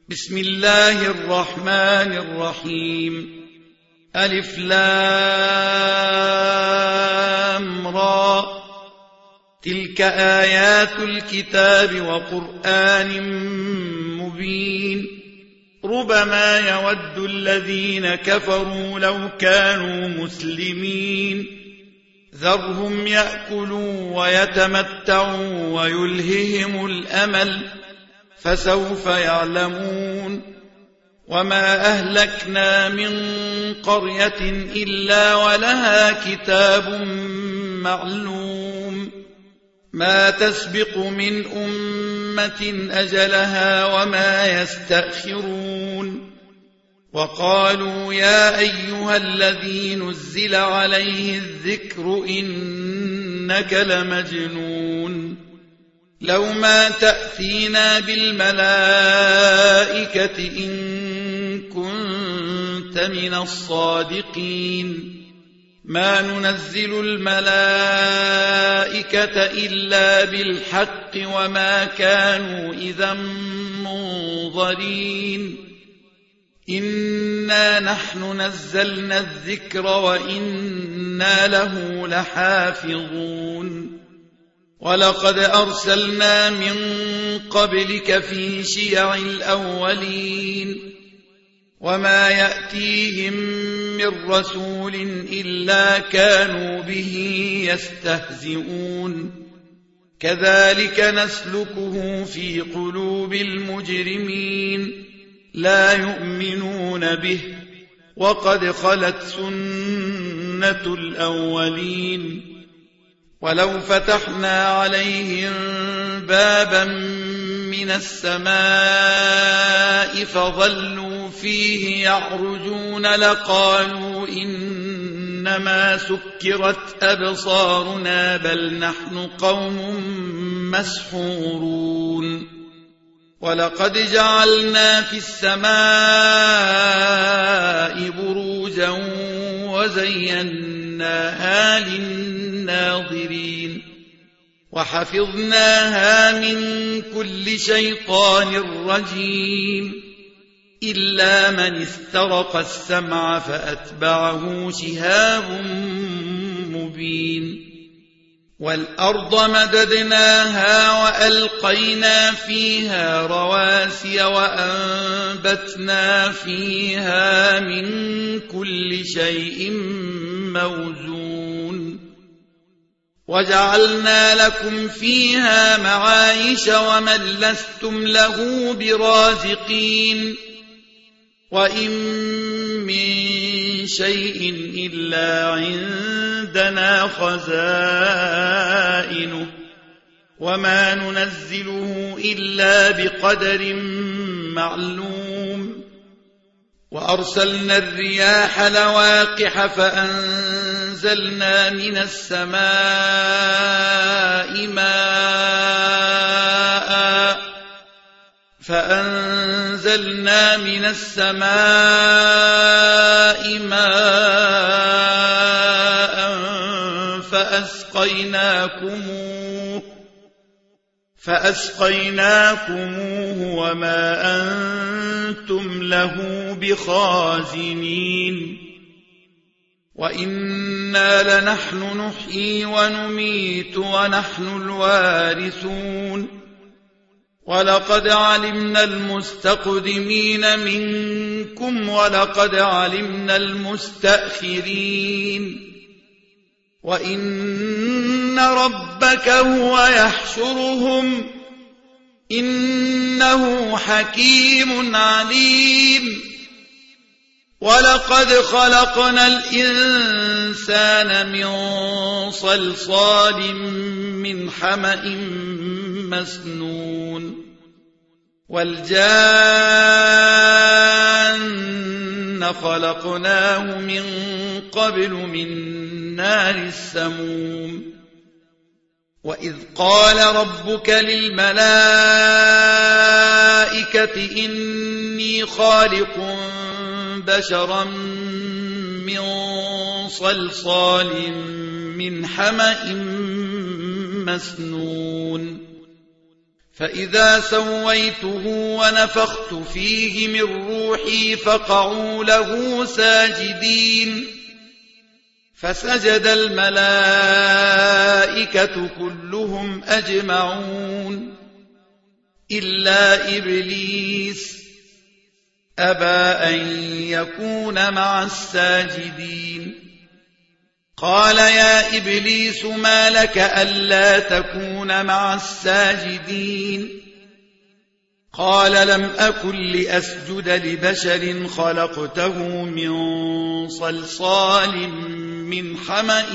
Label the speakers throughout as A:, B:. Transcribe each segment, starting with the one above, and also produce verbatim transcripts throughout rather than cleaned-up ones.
A: بسم الله الرحمن الرحيم. ألف لام را. تلك آيات الكتاب وقرآن مبين. ربما يود الذين كفروا لو كانوا مسلمين. ذرهم يأكلوا ويتمتعوا ويلههم الأمل فسوف يعلمون. وما أهلكنا من قرية إلا ولها كتاب معلوم. ما تسبق من أمة أجلها وما يستأخرون. وقالوا يا أيها الذي نزل عليه الذكر إنك لمجنون. لو ما تأتينا بالملائكة إن كنت من الصادقين. ما ننزل الملائكة إلا بالحق وما كانوا إذا منظرين. إنا نحن نزلنا الذكر وإنا له لحافظون. ولقد أرسلنا من قبلك في شيع الأولين. وما يأتيهم من رسول إلا كانوا به يستهزئون. كذلك نسلكه في قلوب المجرمين لا يؤمنون به وقد خلت سنة الأولين. ولو فتحنا عليهم بابا من السماء فظلوا فيه يعرجون لقالوا إنما سكرت أبصارنا بل نحن قوم مسحورون. ولقد جعلنا في السماء بروجا وزيناها للناظرين. وحفظناها من كل شيطان رجيم إلا من استرق السمع فأتبعه شهاب مبين. والأرض مددناها وألقينا فيها رواسي وأنبتنا فيها من كل شيء موزون. وجعلنا لكم فيها معايش ومن لستم له برازقين. وإن من شيء إلا عندنا خزائنه وما ننزله إلا بقدر معلوم. وأرسلنا الرياح لواقح فأنزلنا من السماء ماء فأنزلنا من السماء ماء فأسقيناكموه فأسقيناكموه وما أنتم له بخازنين. وإنا لنحن نحيي ونميت ونحن الوارثون. ولقد علمنا المستقدمين منكم ولقد علمنا المستأخرين. وإن ربك هو يحشرهم إنه حكيم عليم. ولقد خلقنا الإنسان من صلصال من حمأ مسنون. والجان خلقناه من قبل من نار السموم. وإذ قال ربك للملائكة إني خالق بشرا من صلصال من حمأ مسنون. فإذا سويته ونفخت فيه من روحي فقعوا له ساجدين فسجد الملائكة كلهم أجمعون إلا إبليس أبى أن يكون مع الساجدين قال يا إبليس ما لك ألا تكون مع الساجدين قال لم أكن لأسجد لبشر خلقته من صلصال من حمأ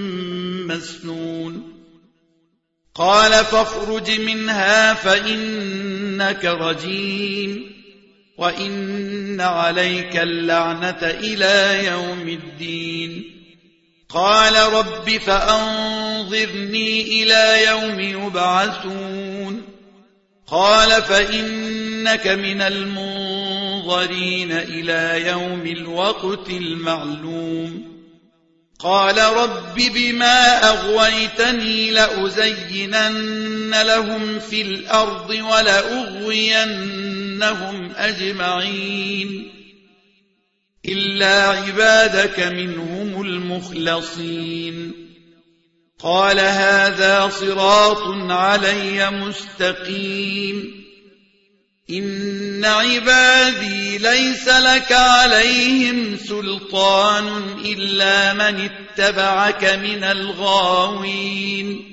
A: مسنون قال فاخرج منها فإنك رجيم وإن عليك اللعنة إلى يوم الدين قال رب فأنظرني إلى يوم يبعثون قال فإنك من المنظرين إلى يوم الوقت المعلوم قال رب بما أغويتني لأزينن لهم في الأرض ولأغوينهم أجمعين إلا عبادك منهم المخلصين قال هذا صراط علي مستقيم إن عبادي ليس لك عليهم سلطان إلا من اتبعك من الغاوين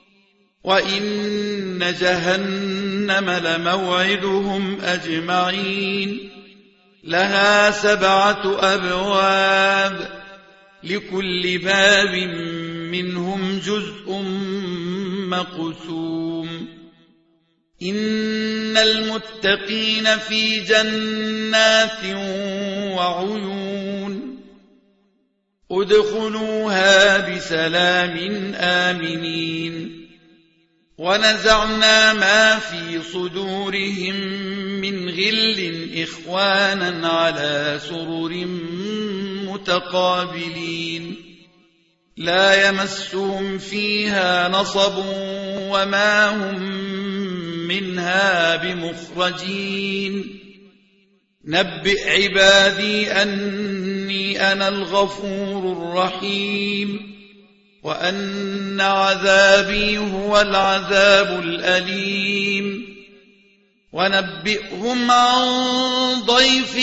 A: وإن جهنم لموعدهم أجمعين لها سبعة أبواب لكل باب منهم جزء مقسوم إن المتقين في جنات وعيون ادخلوها بسلام آمنين ونزعنا ما في صدورهم من غل إخوانا على سرر متقابلين لا يمسهم فيها نصب وما هم منها بمخرجين نبئ عبادي أني أنا الغفور الرحيم وأن عذابي هو العذاب الأليم ونبئهم عن ضيف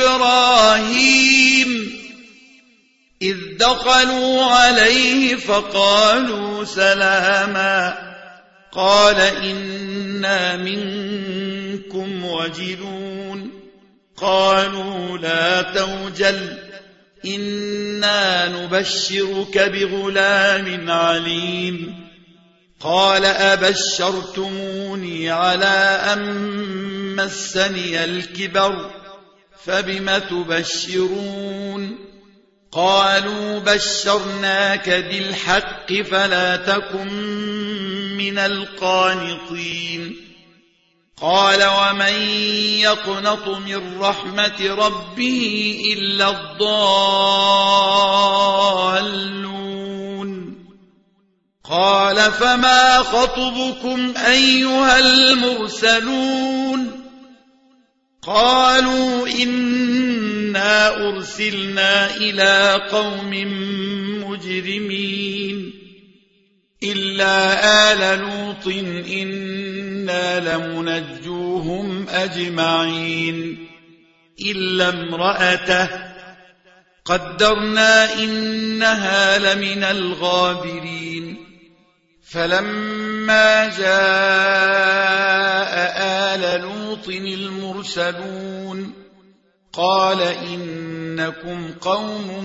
A: إبراهيم إذ دخلوا عليه فقالوا سلاما قال إنا منكم وجلون قالوا لا توجل إنا نبشرك بغلام عليم قال أبشرتموني على أن مسني الكبر فبم تبشرون قالوا بشرناك بالحق فلا تكن من القانطين قال ومن يقنط من رحمة ربه إلا الضالون قال فما خطبكم أيها المرسلون قالوا إنا أرسلنا إلى قوم مجرمين إلا آل لوط إنا لمنجوهم أجمعين إلا امرأته قدرنا إنها لمن الغابرين فلما جاء آل لوط المرسلون قال إنكم قوم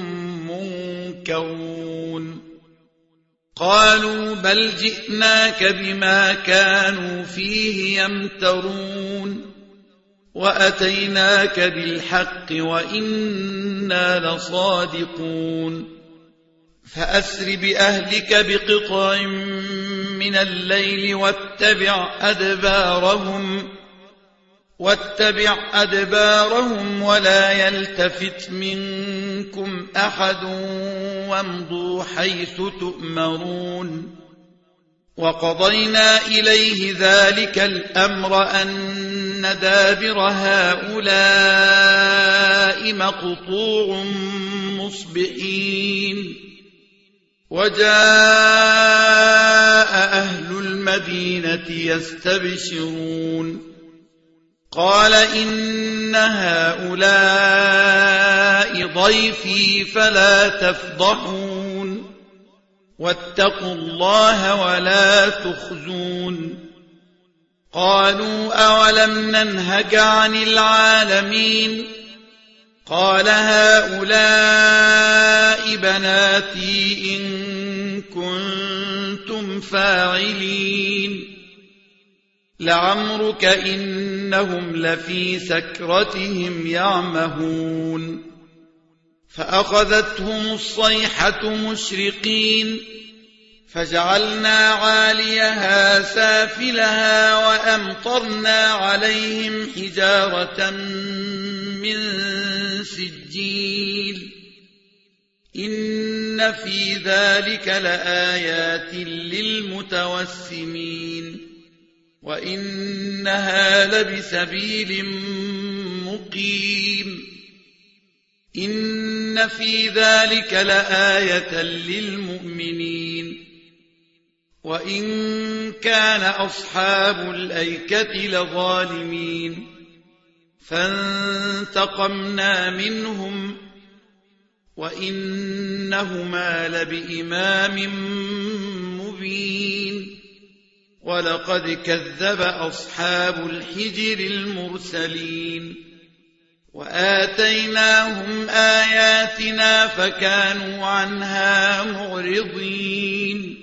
A: منكرون قالوا بل جئناك بما كانوا فيه يمترون وأتيناك بالحق وإنا لصادقون فأسر بأهلك بقطع من الليل واتبع أدبارهم واتبع أدبارهم ولا يلتفت منكم أحد وامضوا حيث تؤمرون وقضينا إليه ذلك الأمر أن دابر هؤلاء مقطوع مصبحين وجاء أهل المدينة يستبشرون قال إن هؤلاء ضيفي فلا تفضحون واتقوا الله ولا تخزون قالوا أولم ننهك عن العالمين قال هؤلاء بناتي إن كنتم فاعلين لعمرك إنهم لفي سكرتهم يعمهون فأخذتهم الصيحة مشرقين فجعلنا عاليها سافلها وأمطرنا عليهم حجارة من سجيل إن في ذلك لآيات للمتوسمين وإنها لبسبيل مقيم إن في ذلك لآية للمؤمنين وإن كان أصحاب الأيكة لظالمين فانتقمنا منهم وإنهما لبإمام مبين ولقد كذب أصحاب الحجر المرسلين وآتيناهم آياتنا فكانوا عنها معرضين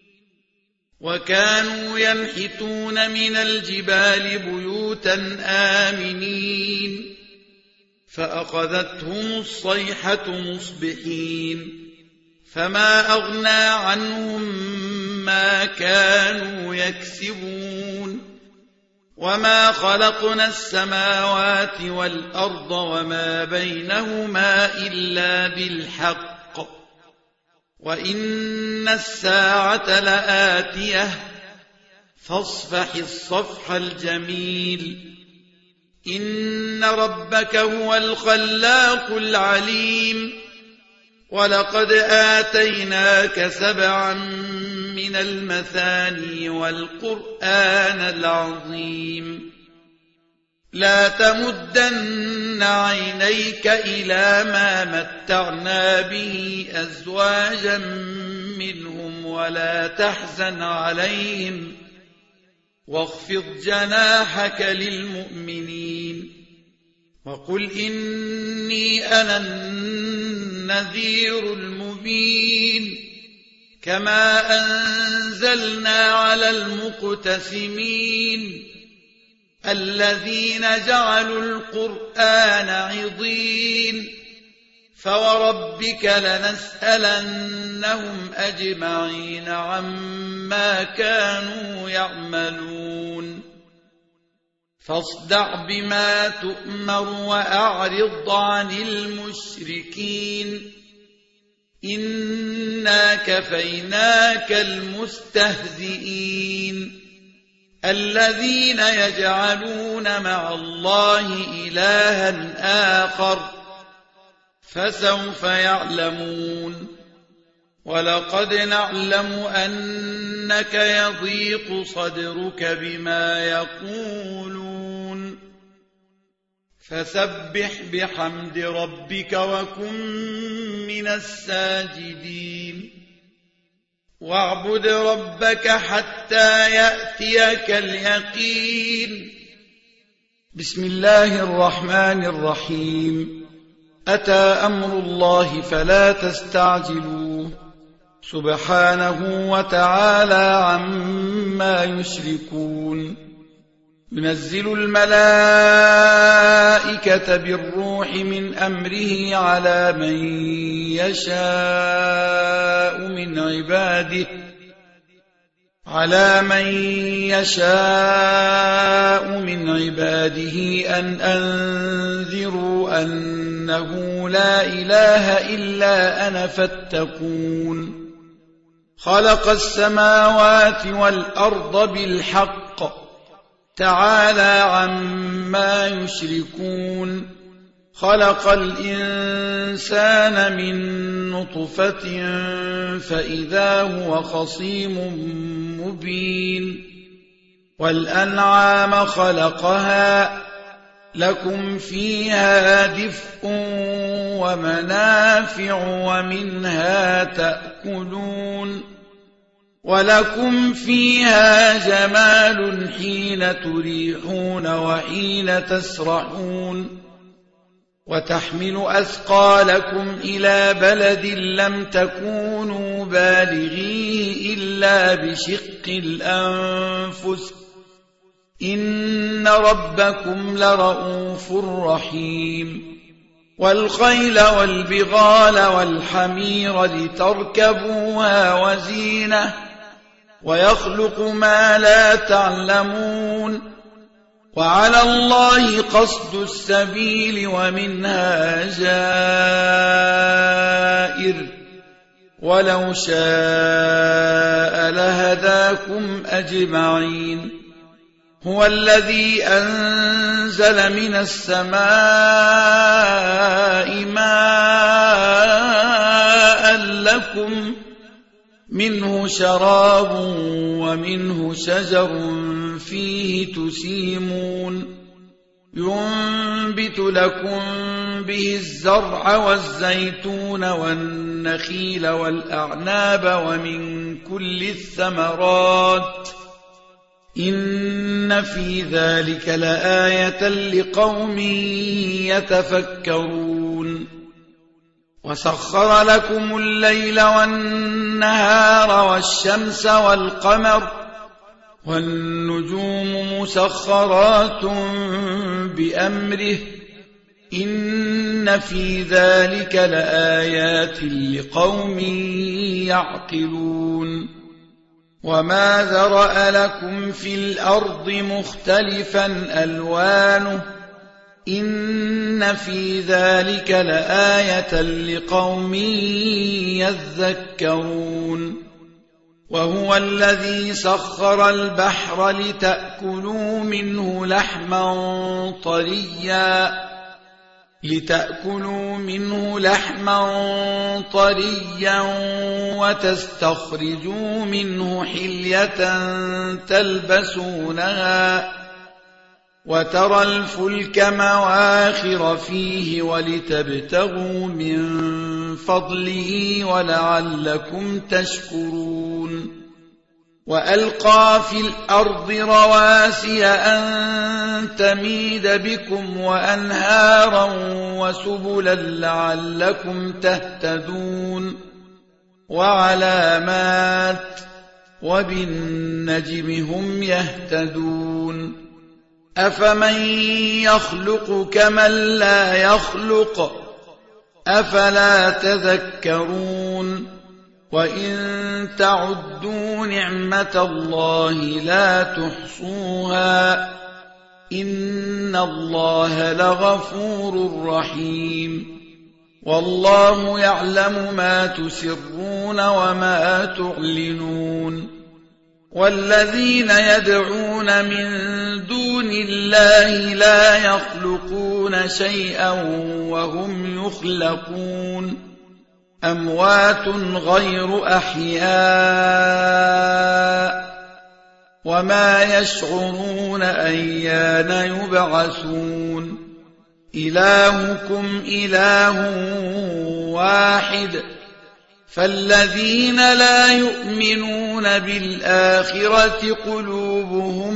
A: وكانوا ينحتون من الجبال بيوتا آمنين فأخذتهم الصيحة مصبحين فما أغنى عنهم ما كانوا يكسبون وما خلقنا السماوات والأرض وما بينهما إلا بالحق وإن الساعة لآتية فاصفح الصفح الجميل إن ربك هو الخلاق العليم ولقد آتيناك سبعا من المثاني والقرآن العظيم لا تمدن عينيك إلى ما متعنا به أزواجا منهم ولا تحزن عليهم واخفض جناحك للمؤمنين وقل إني أنا النذير المبين كما أنزلنا على المقتسمين الذين جعلوا القرآن عضين فوربك لنسألنهم أجمعين عما كانوا يعملون فاصدع بما تؤمر وأعرض عن المشركين إنا كفيناك المستهزئين الذين يجعلون مع الله إلها آخر فسوف يعلمون ولقد نعلم أنك يضيق صدرك بما يقولون فسبح بحمد ربك وكن من الساجدين واعبد ربك حتى يأتيك اليقين بسم الله الرحمن الرحيم أتى أمر الله فلا تستعجلوه سبحانه وتعالى عما يشركون ينزل الملائكة بالروح من أمره على من يشاء من عباده على من يشاء من عباده أن أنذروا أنه لا إله إلا أنا فاتقون خلق السماوات والأرض بالحق تعالى عما يشركون خلق الإنسان من نطفة فإذا هو خصيم مبين والأنعام خلقها لكم فيها دفء ومنافع ومنها تأكلون ولكم فيها جمال حين تريحون وحين تسرحون وتحمل أثقالكم إلى بلد لم تكونوا بالغيه إلا بشق الأنفس إن ربكم لرؤوف رحيم والخيل والبغال والحمير لتركبوها وزينة ويخلق ما لا تعلمون وعلى الله قصد السبيل ومنها جائر ولو شاء لهداكم أجمعين هو الذي أنزل من السماء ماء لكم منه شراب ومنه شجر فيه تسيمون ينبت لكم به الزرع والزيتون والنخيل والأعناب ومن كل الثمرات إن في ذلك لآية لقوم يتفكرون وسخر لكم الليل والنهار والشمس والقمر والنجوم مسخرات بأمره إن في ذلك لآيات لقوم يعقلون وما ذرأ لكم في الأرض مختلفا ألوانه إن في ذلك لآية لقوم يذكرون وهو الذي سخر البحر لتأكلوا منه لحما طريا لتأكلوا منه لحما طريا وتستخرجوا منه حلية تلبسونها وترى الفلك مواخر فيه ولتبتغوا من فضله ولعلكم تشكرون وألقى في الأرض رواسي أن تميد بكم وأنهارا وسبلا لعلكم تهتدون وعلامات وبالنجم هم يهتدون أفمن يخلق كمن لا يخلق أفلا تذكرون وإن تعدوا نعمة الله لا تحصوها إن الله لغفور رحيم والله يعلم ما تسرون وما تعلنون والذين يدعون من دون الله لا يخلقون شيئا وهم يخلقون أموات غير أحياء وما يشعرون أيان يبعثون إلهكم إله واحد فالذين لا يؤمنون بالآخرة قلوبهم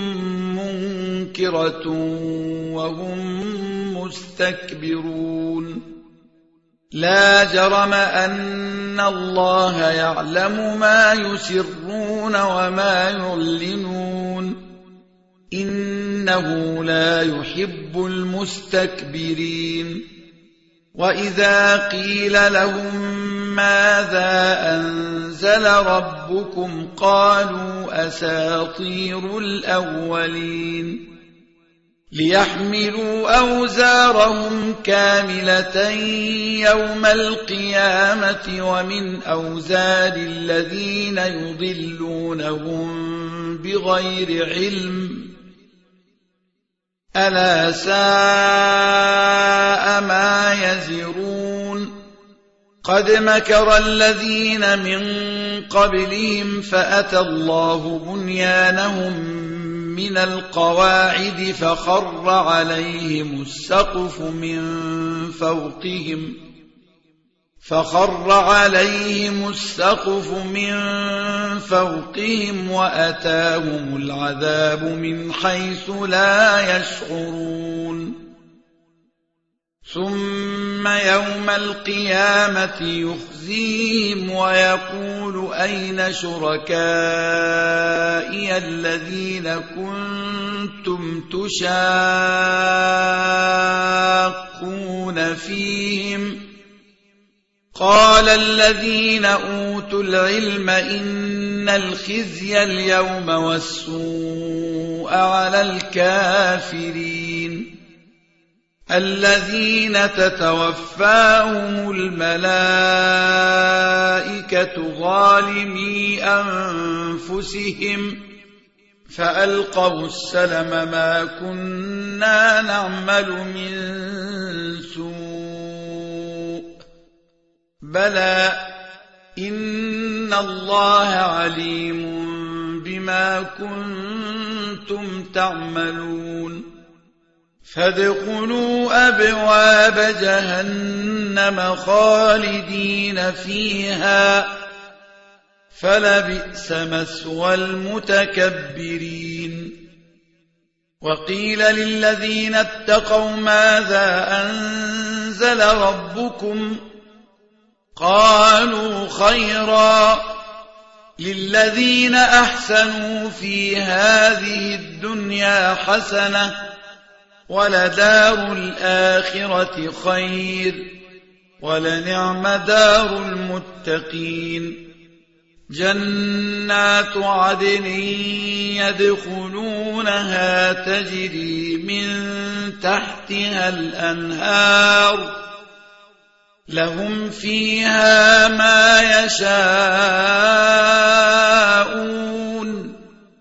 A: منكرة وهم مستكبرون لا جرم أن الله يعلم ما يسرون وما يعلنون إنه لا يحب المستكبرين وإذا قيل لهم ماذا أنزل ربكم قالوا أساطير الأولين ليحملوا أوزارهم كاملة يوم القيامة ومن أوزار الذين يضلونهم بغير علم ألا ساء ما يزرون قد مكر الذين من قبلهم فأتى الله بنيانهم من القواعد فخر عليهم السقف من فوقهم فخر عليهم السقف من فوقهم وأتاهم العذاب من حيث لا يشعرون ثم يوم القيامة يخزيهم ويقول أين شركائي الذين كنتم تشاقون فيهم قال الذين أوتوا العلم إن الخزي اليوم والسوء على الكافرين الذين تتوفاهم الملائكة ظالمي أنفسهم فألقوا السلم ما كنا نعمل من سوء بلى إن الله عليم بما كنتم تعملون فادخلوا أبواب جهنم خالدين فيها فلبئس مثوى المتكبرين وقيل للذين اتقوا ماذا أنزل ربكم قالوا خيرا للذين أحسنوا في هذه الدنيا حسنة ولدار الآخرة خير ولنعم دار المتقين جنات عدن يدخلونها تجري من تحتها الأنهار لهم فيها ما يشاءون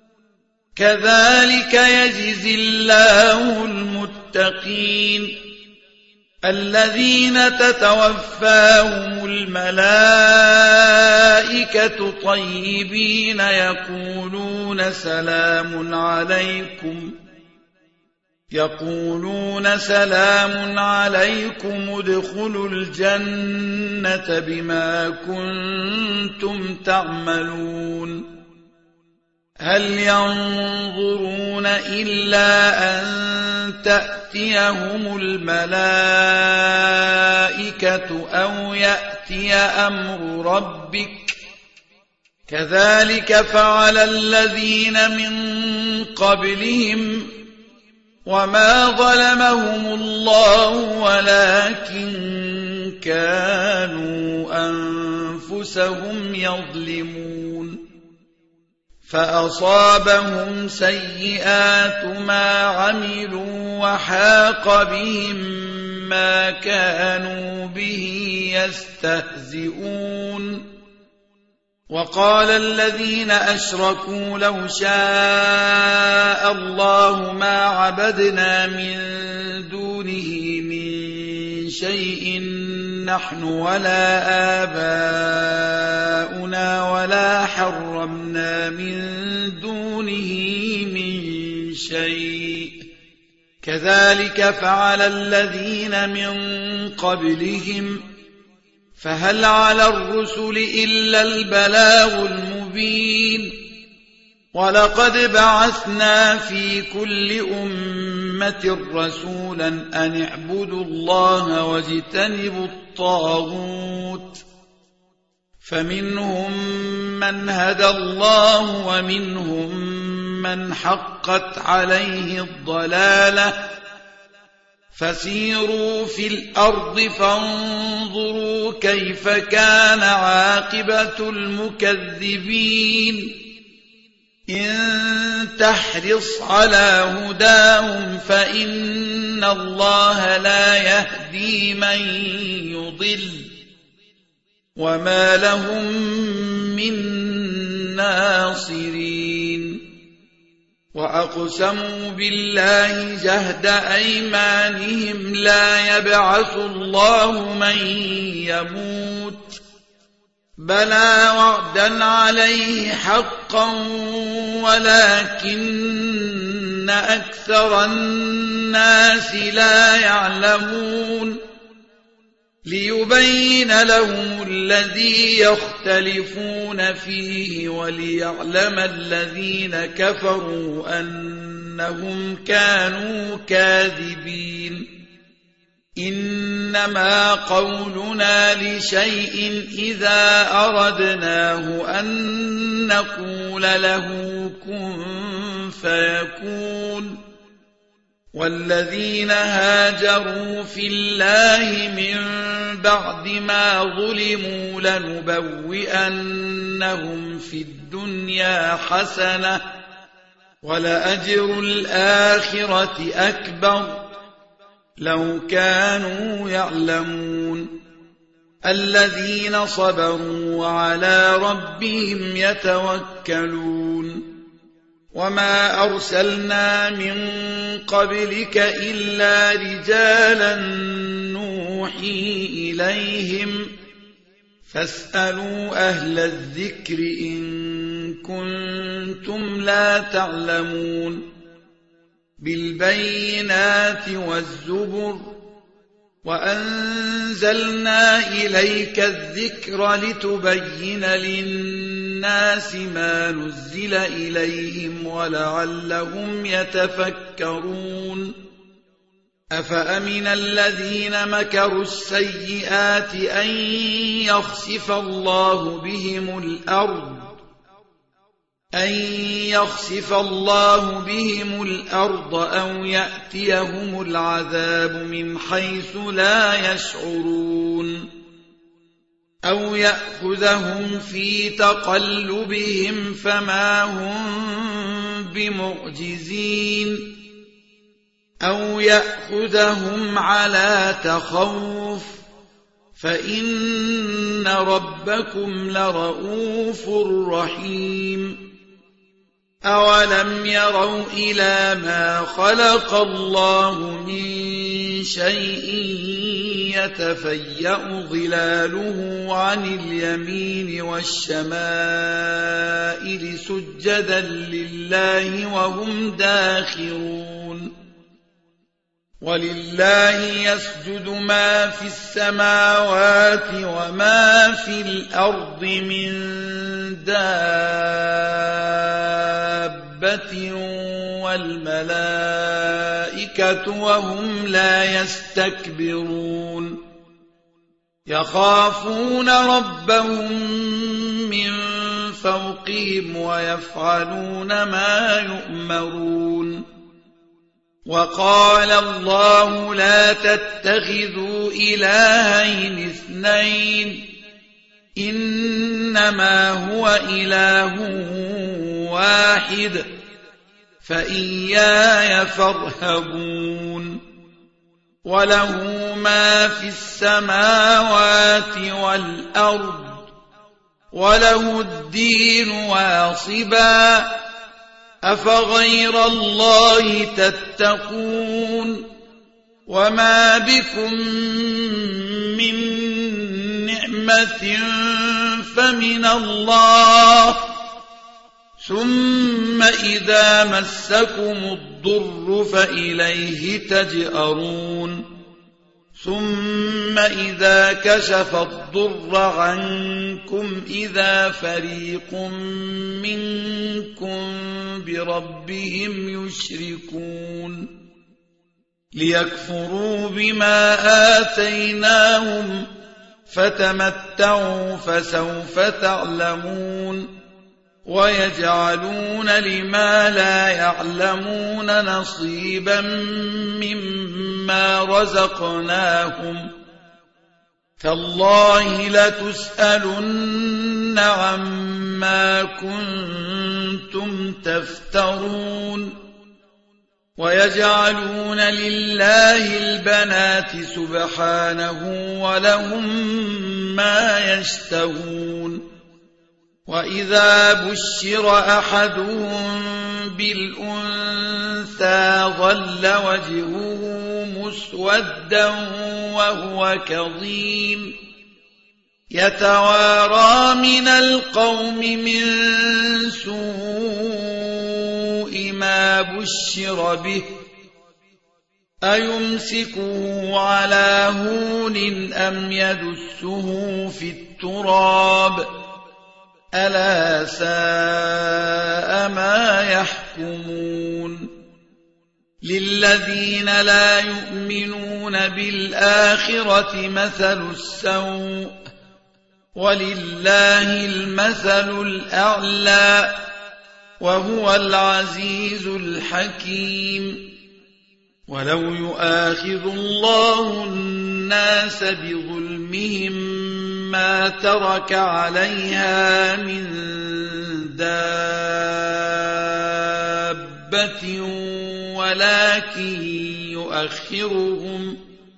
A: كذلك يجزي الله المتقين الذين تتوفاهم الملائكة طيبين يقولون سلام عليكم يقولون سلام عليكم ادخلوا الجنة بما كنتم تعملون هل ينظرون إلا أن تأتيهم الملائكة أو يأتي أمر ربك كذلك فعل الذين من قبلهم وما ظلمهم الله ولكن كانوا أنفسهم يظلمون فأصابهم سيئات ما عملوا وحاق بهم ما كانوا به يستهزئون وقال الذين أشركوا لو شاء الله ما عبدنا من دونه من شيء نحن ولا آباؤنا ولا حرمنا من دونه من شيء كذلك فعل الذين من قبلهم فهل على الرسل إلا البلاغ المبين ولقد بعثنا في كل أمة رسولا أن اعبدوا الله واجتنبوا الطاغوت فمنهم من هدى الله ومنهم من حقت عليه الضلالة فسيروا في الأرض فانظروا كيف كان عاقبة المكذبين إن تحرص على هداهم فإن الله لا يهدي من يضل وما لهم من ناصرين وأقسموا بالله جهد أيمانهم لا يبعث الله من يموت بلى وعدا عليه حقا ولكن أكثر الناس لا يعلمون ليبين لهم الذي يختلفون فيه وليعلم الذين كفروا أنهم كانوا كاذبين إنما قولنا لشيء إذا أردناه أن نقول له كن فيكون والذين هاجروا في الله من بعد ما ظلموا لنبوئنهم في الدنيا حسنة ولأجر الآخرة أكبر لو كانوا يعلمون الذين صبروا وعلى ربهم يتوكلون وما أرسلنا من قبلك إلا رجالا نوحي إليهم فاسألوا أهل الذكر إن كنتم لا تعلمون بالبينات والزبر وأنزلنا إليك الذكر لتبين للناس ما نزل إليهم ولعلهم يتفكرون أفأمن الذين مكروا السيئات أن يخسف الله بهم الأرض أن يخسف الله بهم الأرض أو يأتيهم العذاب من حيث لا يشعرون أو يأخذهم في تقلبهم فما هم بمعجزين أو يأخذهم على تخوف فإن ربكم لرؤوف رحيم أولم يروا إلى ما خلق الله من شيء يتفيأ ظلاله عن اليمين والشمائل سجدا لله وهم داخرون ولله يسجد ما في السماوات وما في الأرض من دابة والملائكة وهم لا يستكبرون يخافون ربهم من فوقهم ويفعلون ما يؤمرون وقال الله لا تتخذوا إلهين اثنين إنما هو إله واحد فإياي فارهبون وله ما في السماوات والأرض وله الدين واصبا أفغير الله تتقون وما بكم من نعمة فمن الله ثم إذا مسكم الضر فإليه تجأرون ثم إذا كشف الضر عنكم إذا فريق منكم بربهم يشركون ليكفروا بما آتيناهم فتمتعوا فسوف تعلمون ويجعلون لما لا يعلمون نصيبا مما رزقناهم تالله لتسألن عما كنتم تفترون ويجعلون لله البنات سبحانه ولهم ما يشتهون وإذا بشر أحدهم بالأنثى ظل وجهه مسودا وهو كظيم يتوارى من القوم من سوء ما بشر به أيمسكه على هون أم يدسه في التراب ألا ساء ما يحكمون للذين لا يؤمنون بالآخرة مثل السوء ولله المثل الأعلى وهو العزيز الحكيم ولو يؤاخذ الله الناس بظلمهم ما ترك عليها من دابة ولكن يؤخرهم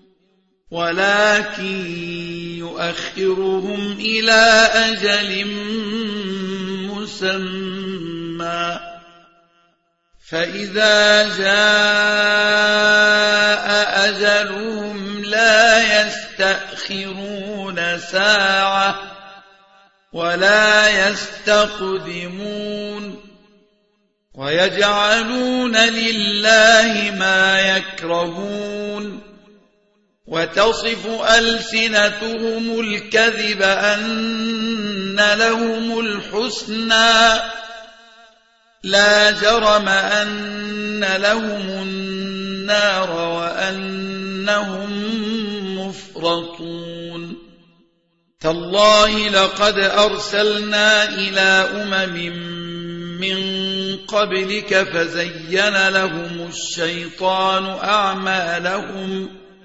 A: ولكن يؤخرهم إلى أجل مسمى فإذا جاء أجلهم لا يستأخرون ساعة ولا يستقدمون ويجعلون لله ما يكرهون وتصف ألسنتهم الكذب أن لهم الحسنى لا جرم أن لهم النار وأنهم مفرطون تالله لقد أرسلنا إلى أمم من قبلك فزين لهم الشيطان أعمالهم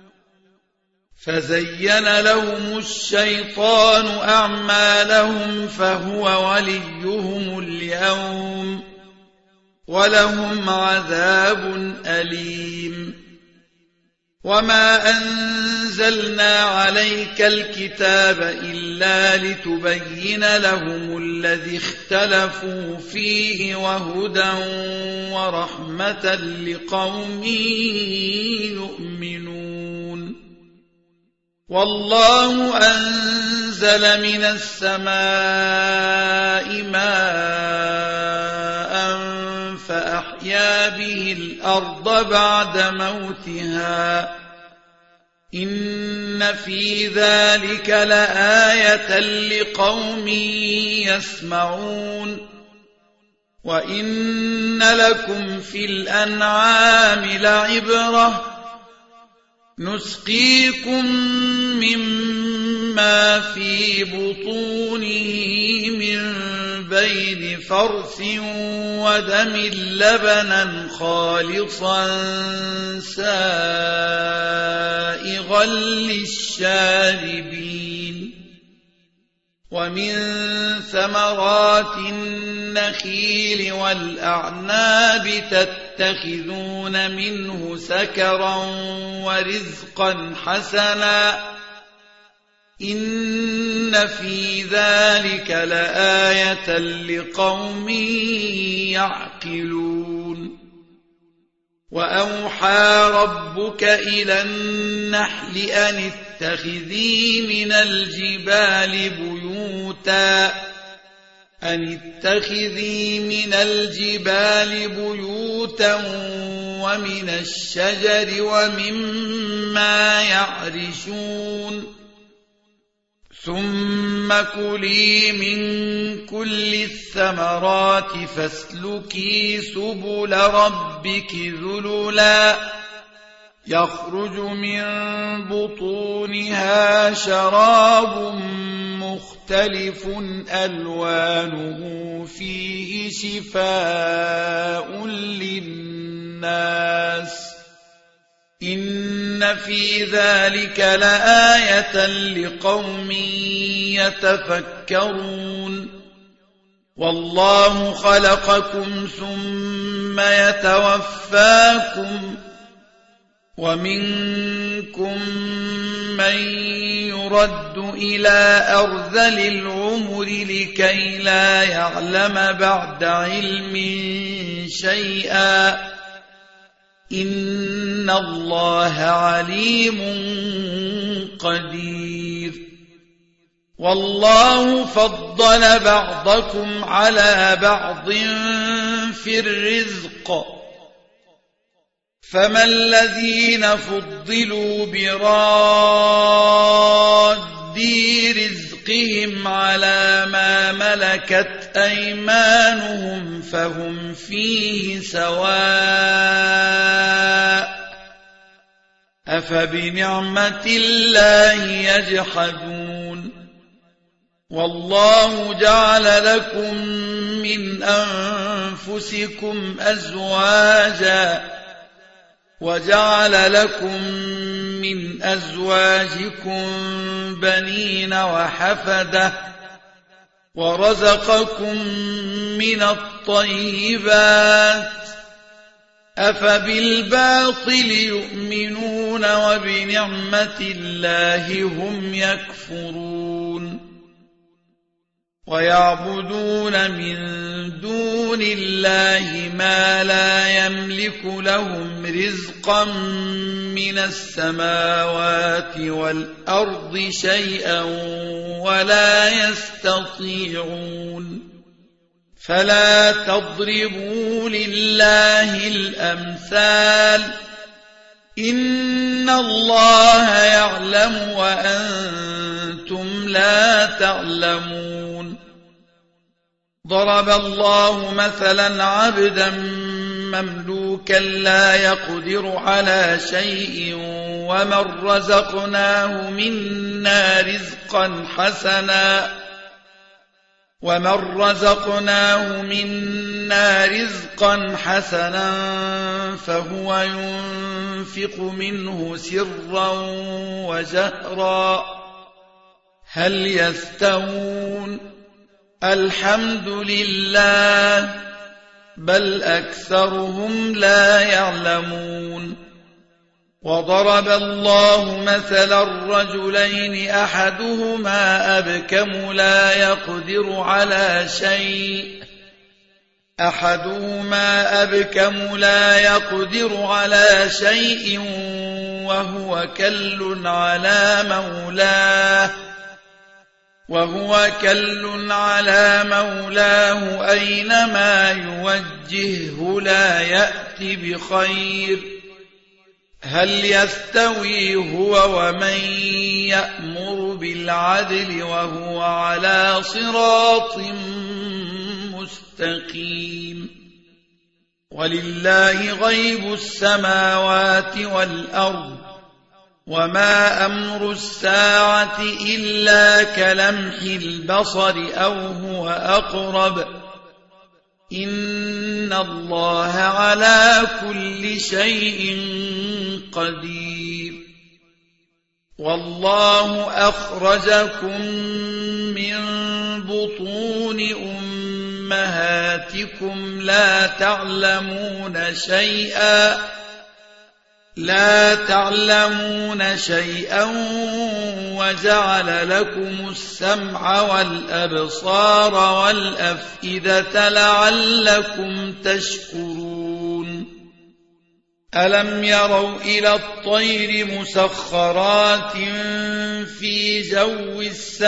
A: فزين لهم الشيطان أعمالهم فهو وليهم اليوم ولهم عذاب أليم وما أنزلنا عليك الكتاب إلا لتبين لهم الذي اختلفوا فيه وهدى ورحمة لقوم يؤمنون والله أنزل من السماء ماء فأحيا به الأرض بعد موتها إن في ذلك لآية لقوم يسمعون وإن لكم في الأنعام لعبرة نسقيكم مما في بطونه من بين فرث ودم لبنا خالصا سائغا للشاربين ومن ثمرات النخيل والأعناب تتخذون منه سكرا ورزقا حسنا إن في ذلك لآية لقوم يعقلون وأوحى ربك إلى النحل أن اتخذي من الجبال بيوتا أن اتخذي من الجبال بيوتا ومن الشجر ومما يعرشون ثم كلي من كل الثمرات فاسلكي سبل ربك ذللا يخرج من بطونها شراب مختلف ألوانه فيه شفاء للناس إن إن في ذلك لآية لقوم يتفكرون والله خلقكم ثم يتوفاكم ومنكم من يرد إلى أرذل العمر لكي لا يعلم بعد علم شيئا إن الله عليم قدير والله فضل بعضكم على بعض في الرزق فما الذين فضلوا براد رزقهم على ما ملكت أيمانهم فهم فيه سواء أفبنعمة الله يجحدون والله جعل لكم من أنفسكم أزواجا وجعل لكم من أزواجكم بنين وحفدة ورزقكم من الطيبات أفبالباطل يؤمنون وبنعمة الله هم يكفرون ويعبدون من دون الله ما لا يملك لهم رزقا من السماوات والأرض شيئا ولا يستطيعون فلا تضربوا لله الأمثال إن الله يعلم وأنتم لا تعلمون ضرب الله مثلا عبدا مملوكا لا يقدر على شيء ومن رزقناه منا رزقا حسنا ومن رزقناه منا رزقا حسنا فهو ينفق منه سرا وجهرا هل يستوون الحمد لله بل أكثرهم لا يعلمون وضرب الله مثلا الرجلين أحدهما أبكم لا يقدر على شيء أحدهما أبكم لا يقدر على شيء وهو كل على مولاه وهو كل على مولاه أينما يوجهه لا يأتي بخير هل يستوي هو ومن يأمر بالعدل وهو على صراط مستقيم ولله غيب السماوات والأرض وما أمر الساعة إلا كلمح البصر أو هو أقرب إن الله على كل شيء قدير والله أخرجكم من بطون أمهاتكم لا تعلمون شيئا لا تعلمون شيئا وجعل لكم السمع والأبصار والأفئدة لعلكم تشكرون ألم يروا إلى الطير مسخرات في جو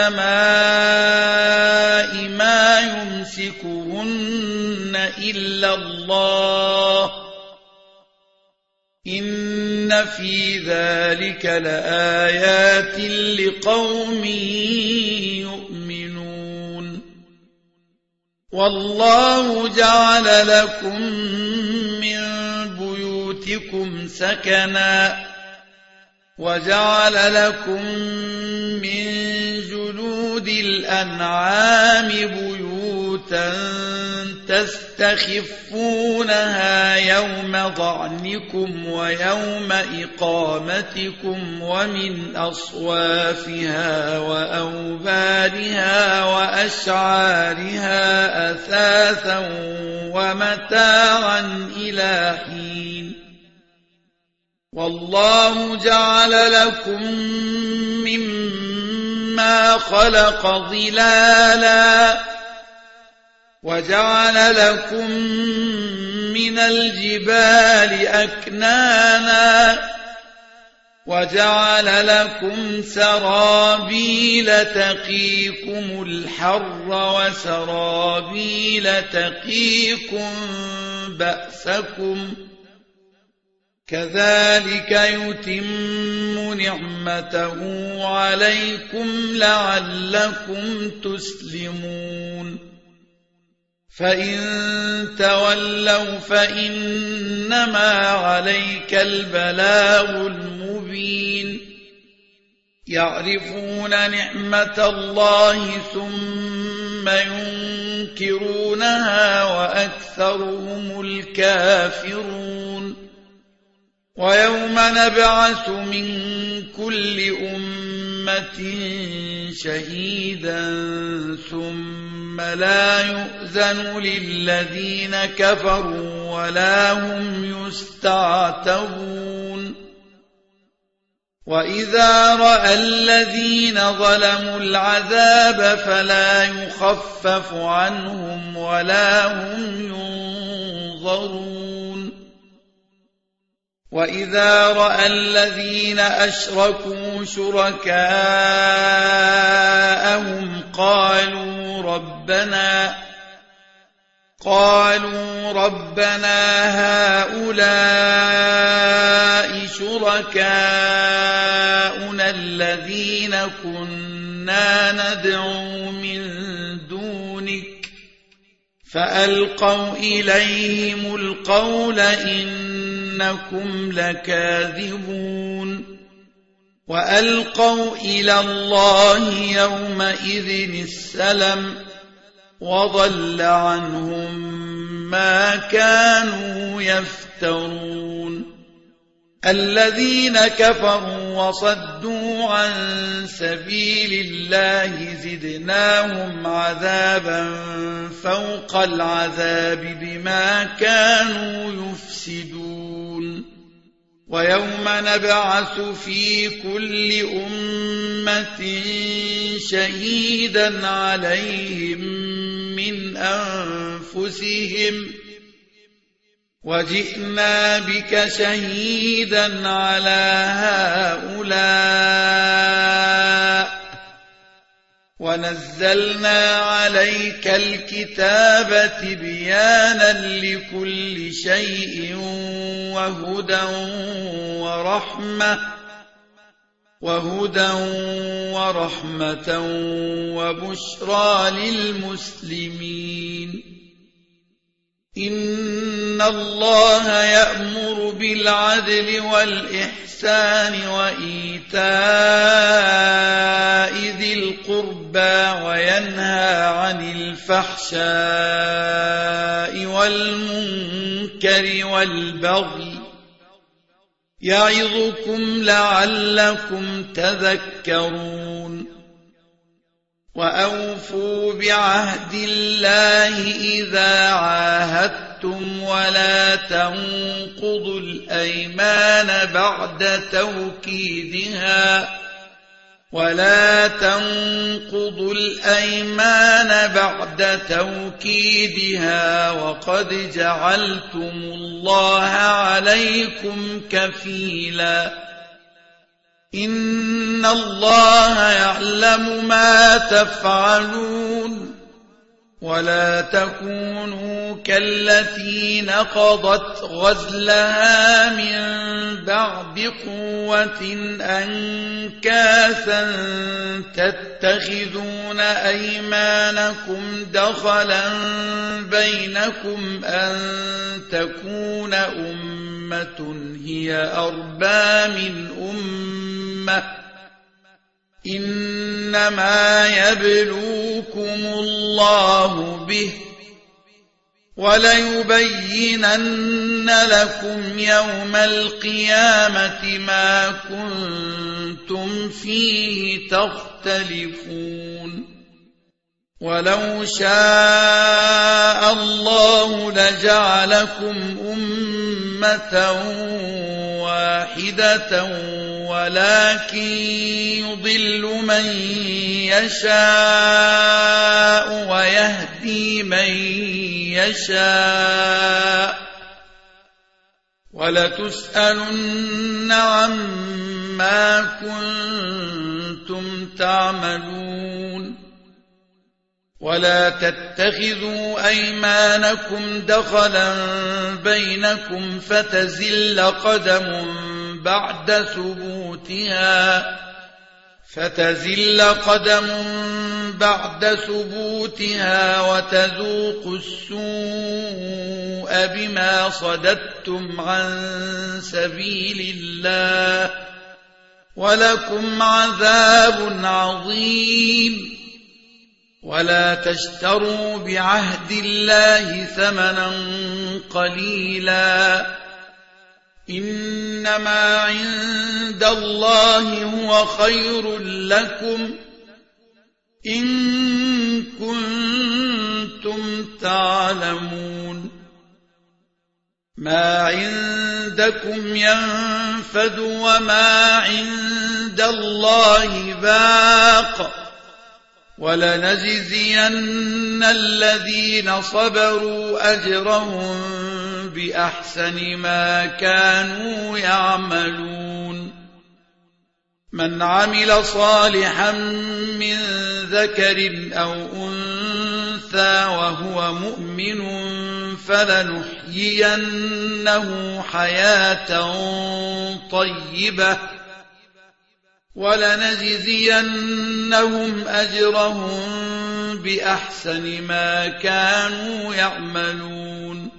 A: السماء ما يمسكهن إلا الله إن في ذلك لآيات لقوم يؤمنون والله جعل لكم من بيوتكم سكنا وجعل لكم من جلود الأنعام بيوتا بيوتا تستخفونها يوم ظعنكم ويوم إقامتكم ومن أصوافها وأوبارها وأشعارها أثاثا ومتاعا إلى حين والله جعل لكم مما خلق ظلالا وجعل لكم من الجبال أكنانا وجعل لكم سرابيل تقيكم الحر وسرابيل تقيكم بأسكم كذلك يتم نعمته عليكم لعلكم تسلمون فإن تولوا فإنما عليك البلاغ المبين يعرفون نعمة الله ثم ينكرونها وأكثرهم الكافرون ويوم نبعث من كل أمة شهيدا ثم لا يؤذن للذين كفروا ولا هم يستعتبون وإذا رأى الذين ظلموا العذاب فلا يخفف عنهم ولا هم ينظرون وإذا رأى الذين أشركوا شركاءهم قالوا ربنا قالوا ربنا هؤلاء شركاؤنا الذين كنا ندعو من دونك فألقوا إليهم القول إنكم لكاذبون وألقوا إلى الله يومئذ السلم وضل عنهم ما كانوا يفترون الذين كفروا وصدوا عن سبيل الله زدناهم عذابا فوق العذاب بما كانوا يفسدون ويوم نبعث في كل أمة شهيدا عليهم من أنفسهم وجئنا بك شهيدا على هؤلاء ونزلنا عليك الكتاب تبيانا لكل شيء وهدى ورحمة وهدى ورحمة وبشرى للمسلمين إن الله يأمر بالعدل والإحسان وإيتاء ذي القربى وينهى عن الفحشاء والمنكر والبغي يعظكم لعلكم تذكرون وأوفوا بعهد الله إذا عاهدتم ولا تنقضوا الأيمان بعد توكيدها ولا تنقضوا الأيمان بعد توكيدها وقد جعلتم الله عليكم كفيلا إن الله يعلم ما تفعلون ولا تكونوا كالتي نقضت غزلها من بعد قوة أنكاثا تتخذون أيمانكم دخلا بينكم أن تكون أمة هي أربى من أمة إنما يبلوكم الله به وليبينن لكم يوم القيامة ما كنتم فيه تختلفون ولو شاء الله لجعلكم أمة واحدة ولكن يضل من يشاء ويهدي من يشاء ولتسألن عما كنتم تعملون ولا تتخذوا أيمانكم دخلا بينكم فتزل قدم بعد ثبوتها فتزل قدم بعد ثبوتها وتذوقوا السوء بما صددتم عن سبيل الله ولكم عذاب عظيم ولا تشتروا بعهد الله ثمنا قليلا إنما عند الله هو خير لكم إن كنتم تعلمون ما عندكم ينفد وما عند الله باق ولنجزين الذين صبروا أجرهم بأحسن ما كانوا يعملون من عمل صالحا من ذكر أو أنثى وهو مؤمن فلنحيينه حياة طيبة ولنجزينهم أجرهم بأحسن ما كانوا يعملون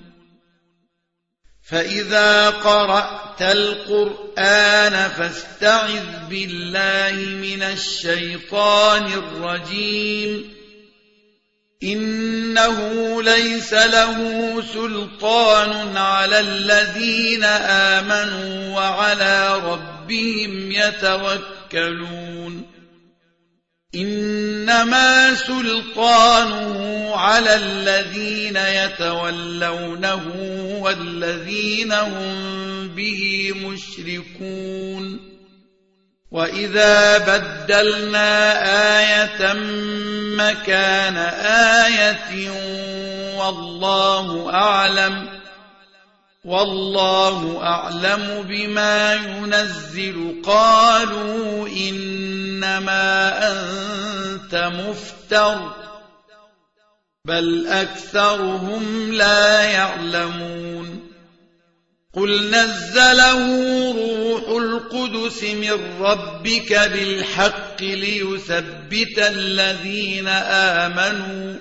A: فإذا قرأت القرآن فاستعذ بالله من الشيطان الرجيم إنه ليس له سلطان على الذين آمنوا وعلى ربهم يتوكلون إنما سلطانه على الذين يتولونه والذين هم به مشركون وإذا بدلنا آية مكان آية والله أعلم والله أعلم بما ينزل قالوا إنما أنت مفتر بل أكثرهم لا يعلمون قل نزله روح القدس من ربك بالحق ليثبت الذين آمنوا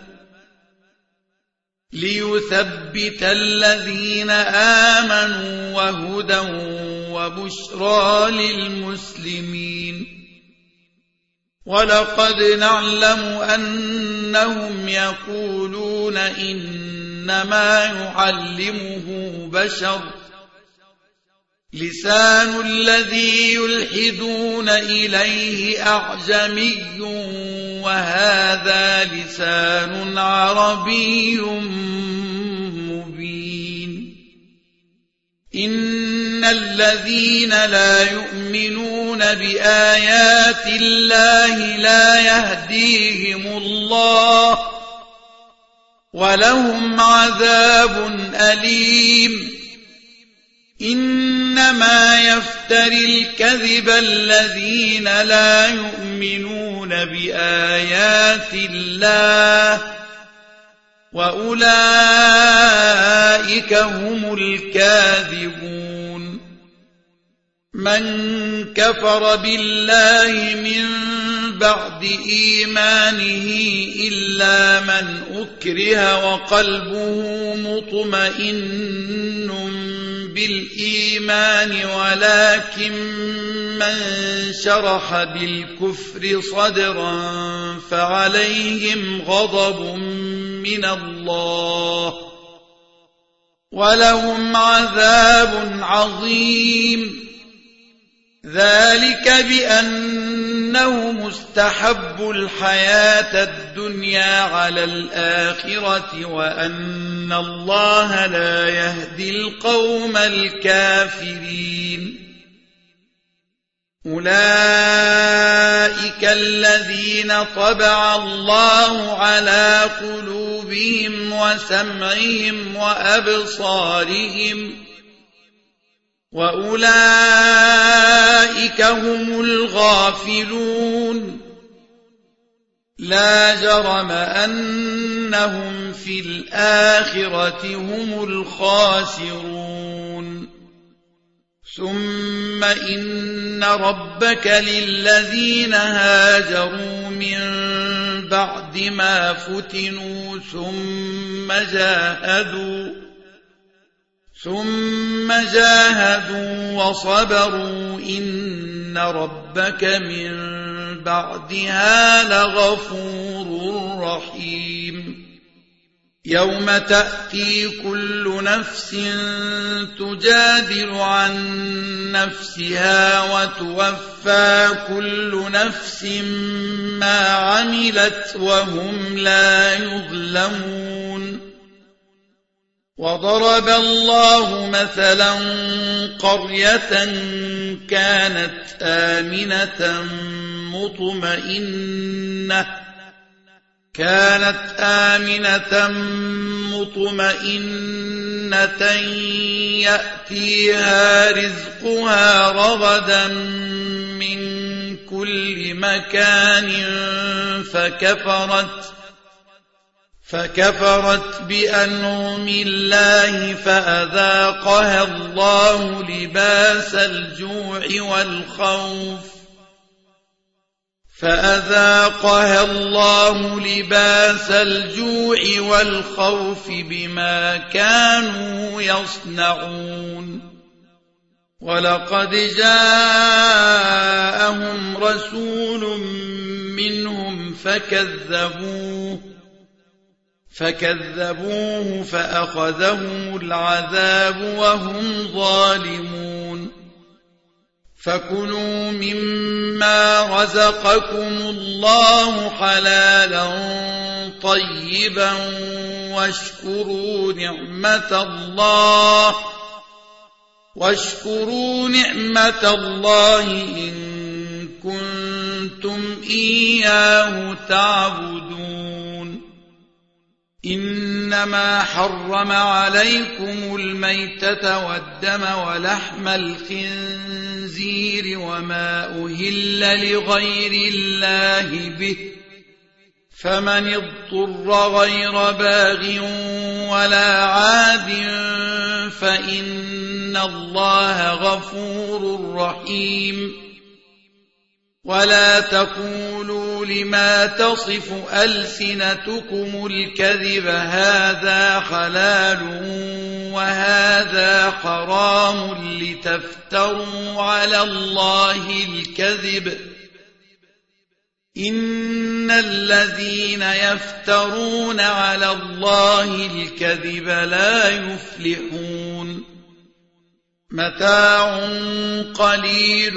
A: ليثبت الذين آمنوا وهدى وبشرى للمسلمين ولقد نعلم أنهم يقولون إنما يعلمه بشر لسان الذي يلحدون إليه أعجمي وهذا لسان عربي مبين إن الذين لا يؤمنون بآيات الله لا يهديهم الله ولهم عذاب أليم إنما يفتري الكذب الذين لا يؤمنون بآيات الله وأولئك هم الكاذبون من كفر بالله من بعد إيمانه إلا من أكره وقلبه مطمئن بالإيمان ولكن من شرح بالكفر صدرا فعليهم غضب من الله ولهم عذاب عظيم ذلك بأنه مستحب الحياة الدنيا على الآخرة وأن الله لا يهدي القوم الكافرين أولئك الذين طبع الله على قلوبهم وسمعهم وأبصارهم وأولئك هم الغافلون لا جرم أنهم في الآخرة هم الخاسرون ثم إن ربك للذين هاجروا من بعد ما فتنوا ثم جاهدوا ثم جاهدوا وصبروا إن ربك من بعدها لغفور رحيم يوم تأتي كل نفس تجادل عن نفسها وتوفى كل نفس ما عملت وهم لا يظلمون وضرب الله مثلا قرية كانت آمنة مطمئنة كانت آمنة مطمئنة يأتيها رزقها رغدا من كل مكان فكفرت فكفرت بأنعم الله فأذاقها الله لباس الجوع والخوف فأذاقها الله لباس الجوع والخوف بما كانوا يصنعون ولقد جاءهم رسول منهم فكذبوه فكذبوه فأخذهم العذاب وهم ظالمون فكلوا مما رزقكم الله حلالا طيبا واشكروا نعمة الله واشكروا نعمة الله إن كنتم إياه تعبدون إنما حرم عليكم الميتة والدم ولحم الخنزير وما أهل لغير الله به فمن اضطر غير باغ ولا عاد فإن الله غفور رحيم ولا تقولوا لما تصف ألسنتكم الكذب هذا حلال وهذا حرام لتفتروا على الله الكذب إن الذين يفترون على الله الكذب لا يفلحون متاع قليل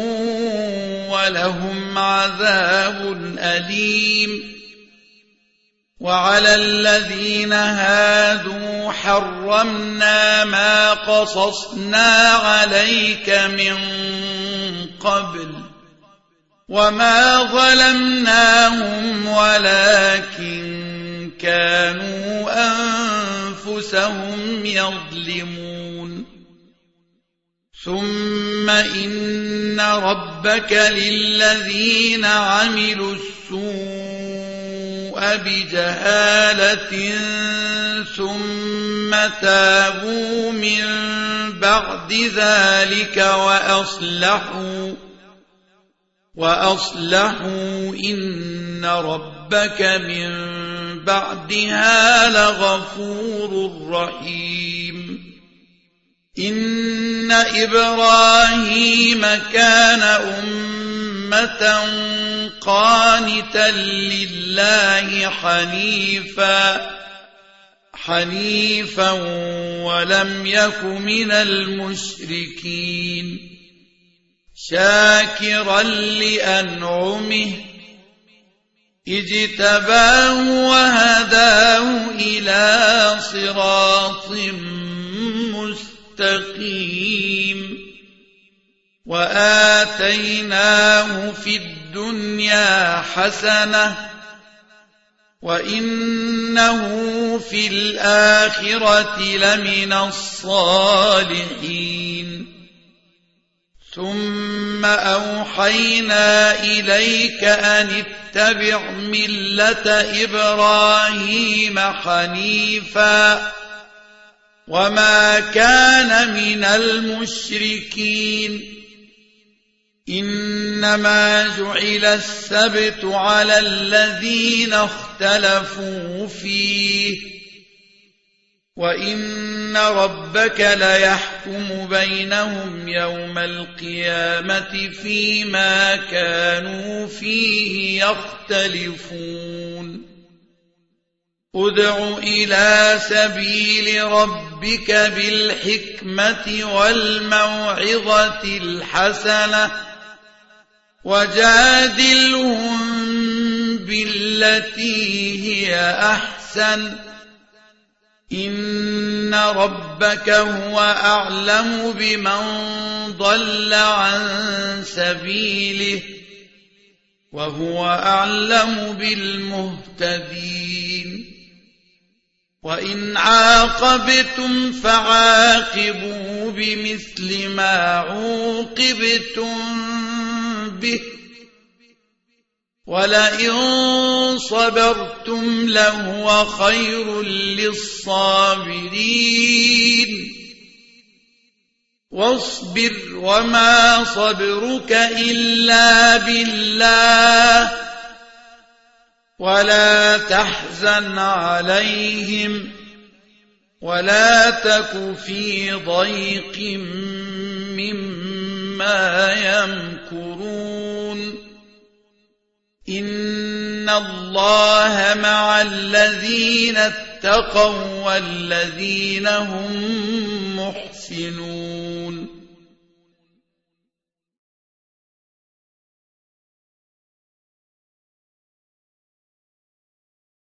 A: ولهم عذاب أليم وعلى الذين هادوا حرمنا ما قصصنا عليك من قبل وما ظلمناهم ولكن كانوا أنفسهم يظلمون ثم إن ربك للذين عملوا السوء بجهالة ثم تابوا من بعد ذلك وأصلحوا وأصلحوا إن ربك من بعدها لغفور رحيم إن إبراهيم كان أمة قانتا لله حنيفا حنيفا ولم يك من المشركين شاكرا لأنعمه اجتباه وهداه إلى صراط مستقيم وآتيناه في الدنيا حسنة وإنه في الآخرة لمن الصالحين ثم أوحينا إليك أن اتبع ملة إبراهيم حنيفا وما كان من المشركين إنما جعل السبت على الذين اختلفوا فيه وإن ربك ليحكم بينهم يوم القيامة فيما كانوا فيه يختلفون ادع إلى سبيل ربك بالحكمة والموعظة الحسنة وجادلهم بالتي هي أحسن إن ربك هو أعلم بمن ضل عن سبيله وهو أعلم بالمهتدين وإن عاقبتم فعاقبوا بمثل ما عوقبتم به ولئن صبرتم لهو خير للصابرين واصبر وما صبرك إلا بالله ولا تحزن عليهم ولا تك في ضيق مما يمكرون إن الله مع الذين اتقوا والذين هم محسنون